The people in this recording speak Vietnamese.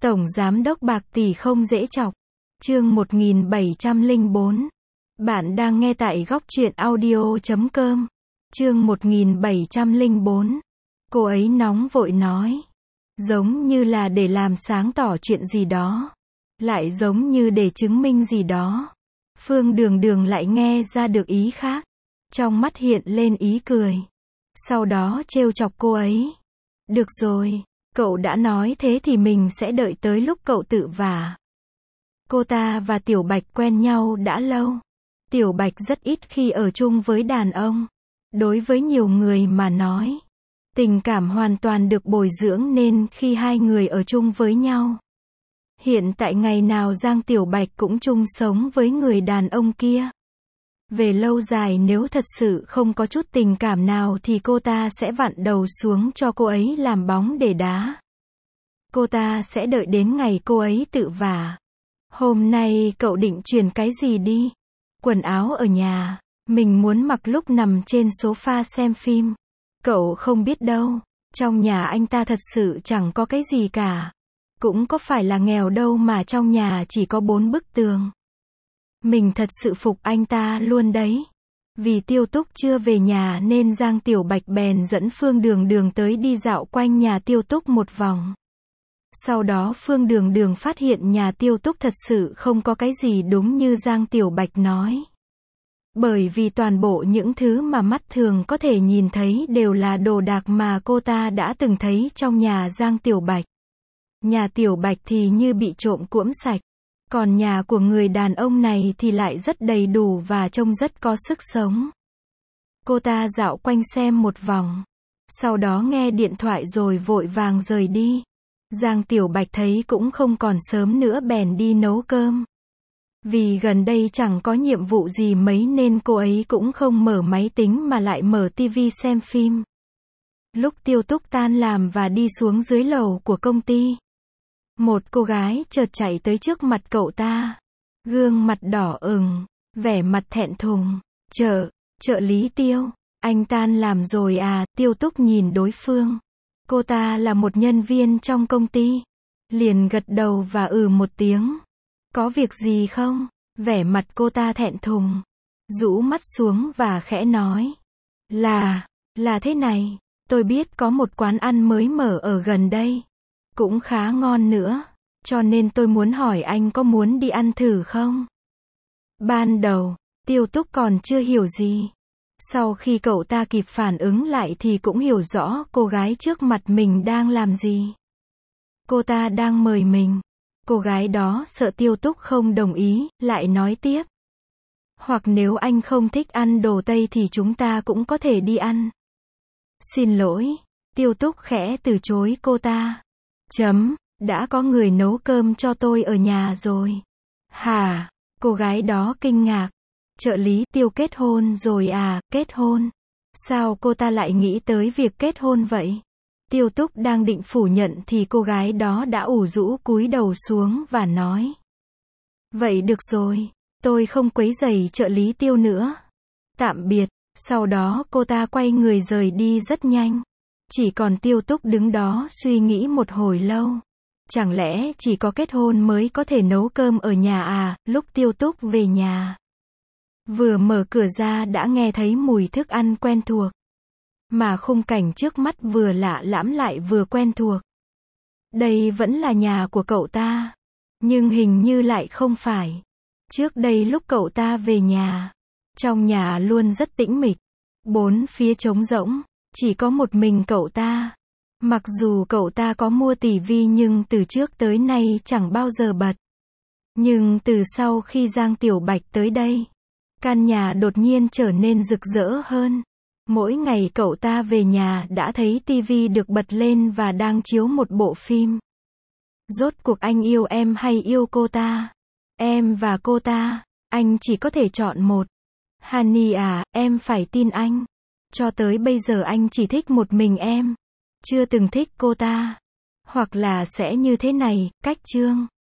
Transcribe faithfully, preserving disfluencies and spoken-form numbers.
Tổng giám đốc bạc tỷ không dễ chọc. Chương một nghìn bảy trăm lẻ bốn. Bạn đang nghe tại góc truyện audio chấm com. Chương một nghìn bảy trăm lẻ bốn. Cô ấy nóng vội nói. Giống như là để làm sáng tỏ chuyện gì đó. Lại giống như để chứng minh gì đó. Phương Đường Đường lại nghe ra được ý khác. Trong mắt hiện lên ý cười. Sau đó trêu chọc cô ấy. Được rồi, cậu đã nói thế thì mình sẽ đợi tới lúc cậu tự vả. Cô ta và Tiểu Bạch quen nhau đã lâu. Tiểu Bạch rất ít khi ở chung với đàn ông. Đối với nhiều người mà nói, tình cảm hoàn toàn được bồi dưỡng nên khi hai người ở chung với nhau. Hiện tại ngày nào Giang Tiểu Bạch cũng chung sống với người đàn ông kia. Về lâu dài nếu thật sự không có chút tình cảm nào thì cô ta sẽ vặn đầu xuống cho cô ấy làm bóng để đá. Cô ta sẽ đợi đến ngày cô ấy tự vả. Hôm nay cậu định chuyển cái gì đi? Quần áo ở nhà, mình muốn mặc lúc nằm trên sofa xem phim. Cậu không biết đâu, trong nhà anh ta thật sự chẳng có cái gì cả. Cũng có phải là nghèo đâu mà trong nhà chỉ có bốn bức tường. Mình thật sự phục anh ta luôn đấy. Vì Tiêu Túc chưa về nhà nên Giang Tiểu Bạch bèn dẫn Phương Đường Đường tới đi dạo quanh nhà Tiêu Túc một vòng. Sau đó Phương Đường Đường phát hiện nhà Tiêu Túc thật sự không có cái gì đúng như Giang Tiểu Bạch nói. Bởi vì toàn bộ những thứ mà mắt thường có thể nhìn thấy đều là đồ đạc mà cô ta đã từng thấy trong nhà Giang Tiểu Bạch. Nhà Tiểu Bạch thì như bị trộm cuỗm sạch. Còn nhà của người đàn ông này thì lại rất đầy đủ và trông rất có sức sống. Cô ta dạo quanh xem một vòng. Sau đó nghe điện thoại rồi vội vàng rời đi. Giang Tiểu Bạch thấy cũng không còn sớm nữa bèn đi nấu cơm. Vì gần đây chẳng có nhiệm vụ gì mấy nên cô ấy cũng không mở máy tính mà lại mở tivi xem phim. Lúc Tiêu Túc tan làm và đi xuống dưới lầu của công ty, một cô gái chợt chạy tới trước mặt cậu ta. Gương mặt đỏ ửng, vẻ mặt thẹn thùng. Trợ, trợ lý Tiêu, anh tan làm rồi à? Tiêu Túc nhìn đối phương. Cô ta là một nhân viên trong công ty. Liền gật đầu và ừ một tiếng. Có việc gì không? Vẻ mặt cô ta thẹn thùng. Rũ mắt xuống và khẽ nói. Là, là thế này. Tôi biết có một quán ăn mới mở ở gần đây. Cũng khá ngon nữa. Cho nên tôi muốn hỏi anh có muốn đi ăn thử không? Ban đầu, Tiêu Túc còn chưa hiểu gì. Sau khi cậu ta kịp phản ứng lại thì cũng hiểu rõ cô gái trước mặt mình đang làm gì. Cô ta đang mời mình. Cô gái đó sợ Tiêu Túc không đồng ý, lại nói tiếp. Hoặc nếu anh không thích ăn đồ Tây thì chúng ta cũng có thể đi ăn. Xin lỗi, Tiêu Túc khẽ từ chối cô ta. Chấm, đã có người nấu cơm cho tôi ở nhà rồi. Hả? Cô gái đó kinh ngạc. Trợ lý Tiêu kết hôn rồi à? Kết hôn? Sao cô ta lại nghĩ tới việc kết hôn vậy? Tiêu Túc đang định phủ nhận thì cô gái đó đã ủ rũ cúi đầu xuống và nói. Vậy được rồi, tôi không quấy rầy trợ lý Tiêu nữa. Tạm biệt. Sau đó cô ta quay người rời đi rất nhanh. Chỉ còn Tiêu Túc đứng đó suy nghĩ một hồi lâu. Chẳng lẽ chỉ có kết hôn mới có thể nấu cơm ở nhà à? Lúc Tiêu Túc về nhà, vừa mở cửa ra đã nghe thấy mùi thức ăn quen thuộc. Mà khung cảnh trước mắt vừa lạ lẫm lại vừa quen thuộc. Đây vẫn là nhà của cậu ta. Nhưng hình như lại không phải. Trước đây lúc cậu ta về nhà, trong nhà luôn rất tĩnh mịch. Bốn phía trống rỗng, chỉ có một mình cậu ta. Mặc dù cậu ta có mua tivi nhưng từ trước tới nay chẳng bao giờ bật. Nhưng từ sau khi Giang Tiểu Bạch tới đây, căn nhà đột nhiên trở nên rực rỡ hơn. Mỗi ngày cậu ta về nhà đã thấy tivi được bật lên và đang chiếu một bộ phim. Rốt cuộc anh yêu em hay yêu cô ta? Em và cô ta, anh chỉ có thể chọn một. Honey à, em phải tin anh. Cho tới bây giờ anh chỉ thích một mình em. Chưa từng thích cô ta. Hoặc là sẽ như thế này, cách chương.